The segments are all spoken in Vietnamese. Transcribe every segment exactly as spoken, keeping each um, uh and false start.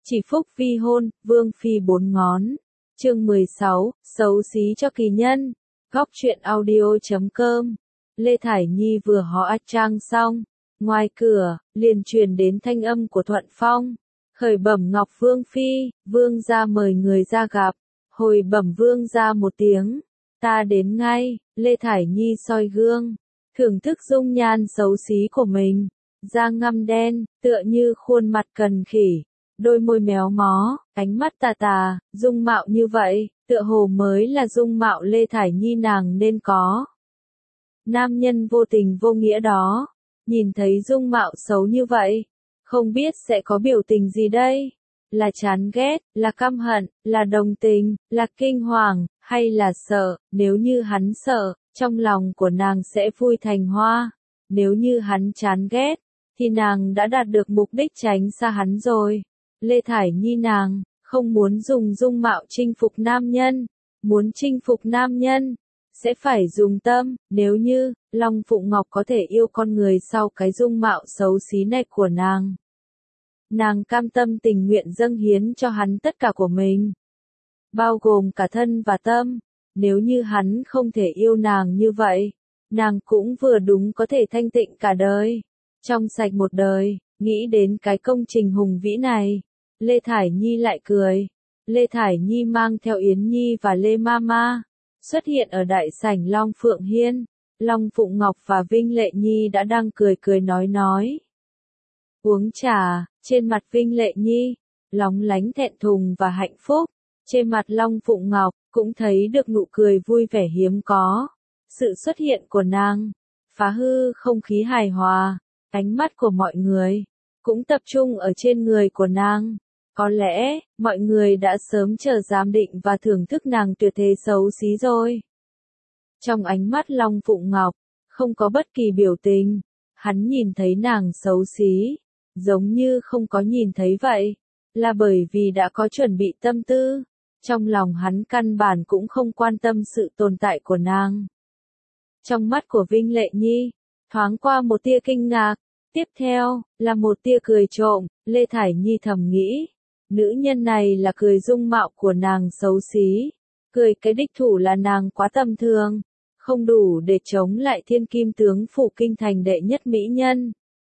Chỉ phúc vi hôn, vương phi bốn ngón. Chương mười sáu, xấu xí cho kỳ nhân. Góc truyện audio chấm com. Lê Thải Nhi vừa hóa trang xong, ngoài cửa liền truyền đến thanh âm của Thuận Phong. Khởi bẩm Ngọc Vương phi, vương gia mời người ra gặp. Hồi bẩm vương gia một tiếng, ta đến ngay. Lê Thải Nhi soi gương, thưởng thức dung nhan xấu xí của mình, da ngăm đen, tựa như khuôn mặt cần khỉ, đôi môi méo mó, ánh mắt tà tà, dung mạo như vậy, tựa hồ mới là dung mạo Lê Thải Nhi nàng nên có. Nam nhân vô tình vô nghĩa đó, nhìn thấy dung mạo xấu như vậy, không biết sẽ có biểu tình gì đây? Là chán ghét, là căm hận, là đồng tình, là kinh hoàng, hay là sợ? Nếu như hắn sợ, trong lòng của nàng sẽ vui thành hoa. Nếu như hắn chán ghét, thì nàng đã đạt được mục đích tránh xa hắn rồi. Lê Thải Nhi nàng, không muốn dùng dung mạo chinh phục nam nhân. Muốn chinh phục nam nhân, sẽ phải dùng tâm. Nếu như, Long Phụng Ngọc có thể yêu con người sau cái dung mạo xấu xí này của nàng, nàng cam tâm tình nguyện dâng hiến cho hắn tất cả của mình, bao gồm cả thân và tâm. Nếu như hắn không thể yêu nàng như vậy, nàng cũng vừa đúng có thể thanh tịnh cả đời, trong sạch một đời. Nghĩ đến cái công trình hùng vĩ này, Lê Thải Nhi lại cười. Lê Thải Nhi mang theo Yến Nhi và Lê Mama, xuất hiện ở đại sảnh Long Phượng Hiên. Long Phụng Ngọc và Vinh Lệ Nhi đã đang cười cười nói nói. Uống trà, trên mặt Vinh Lệ Nhi, lóng lánh thẹn thùng và hạnh phúc. Trên mặt Long Phụng Ngọc, cũng thấy được nụ cười vui vẻ hiếm có. Sự xuất hiện của nàng, phá hư không khí hài hòa, ánh mắt của mọi người, cũng tập trung ở trên người của nàng. Có lẽ, mọi người đã sớm chờ giám định và thưởng thức nàng tuyệt thế xấu xí rồi. Trong ánh mắt Long Phụng Ngọc, không có bất kỳ biểu tình, hắn nhìn thấy nàng xấu xí, giống như không có nhìn thấy vậy, là bởi vì đã có chuẩn bị tâm tư. Trong lòng hắn căn bản cũng không quan tâm sự tồn tại của nàng. Trong mắt của Vinh Lệ Nhi, thoáng qua một tia kinh ngạc, tiếp theo, là một tia cười trộm. Lê Thải Nhi thầm nghĩ, nữ nhân này là cười dung mạo của nàng xấu xí, cười cái đích thủ là nàng quá tầm thường, không đủ để chống lại thiên kim tướng phủ kinh thành đệ nhất mỹ nhân.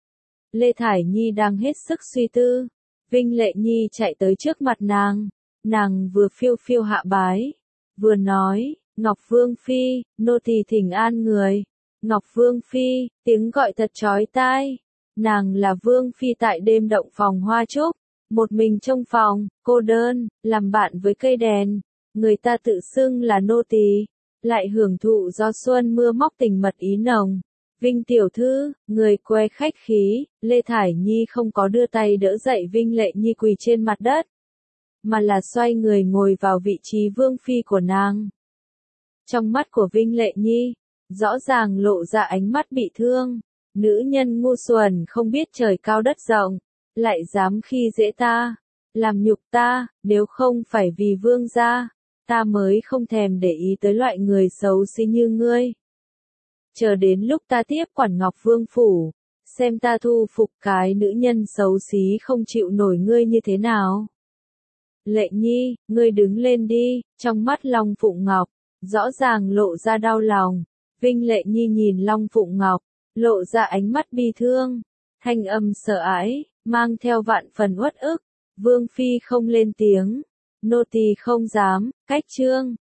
Lê Thải Nhi đang hết sức suy tư, Vinh Lệ Nhi chạy tới trước mặt nàng, nàng vừa phiêu phiêu hạ bái, vừa nói, Ngọc Vương phi, nô tỳ thỉnh an người. Ngọc Vương phi, tiếng gọi thật chói tai. Nàng là Vương phi tại đêm động phòng hoa trúc, một mình trong phòng, cô đơn, làm bạn với cây đèn. Người ta tự xưng là nô tỳ, lại hưởng thụ gió xuân mưa móc tình mật ý nồng. Vinh tiểu thư, người que khách khí. Lê Thải Nhi không có đưa tay đỡ dậy Vinh Lệ Nhi quỳ trên mặt đất, mà là xoay người ngồi vào vị trí vương phi của nàng. Trong mắt của Vinh Lệ Nhi, rõ ràng lộ ra ánh mắt bị thương. Nữ nhân ngu xuẩn không biết trời cao đất rộng, lại dám khi dễ ta, làm nhục ta. Nếu không phải vì vương gia, ta mới không thèm để ý tới loại người xấu xí như ngươi. Chờ đến lúc ta tiếp quản Ngọc Vương phủ, xem ta thu phục cái nữ nhân xấu xí không chịu nổi ngươi như thế nào. Lệ Nhi, ngươi đứng lên đi. Trong mắt Long Phụng Ngọc, rõ ràng lộ ra đau lòng. Vinh Lệ Nhi nhìn Long Phụng Ngọc, lộ ra ánh mắt bi thương, thanh âm sợ ái, mang theo vạn phần uất ức. Vương phi không lên tiếng, nô tỳ không dám. Cách trương,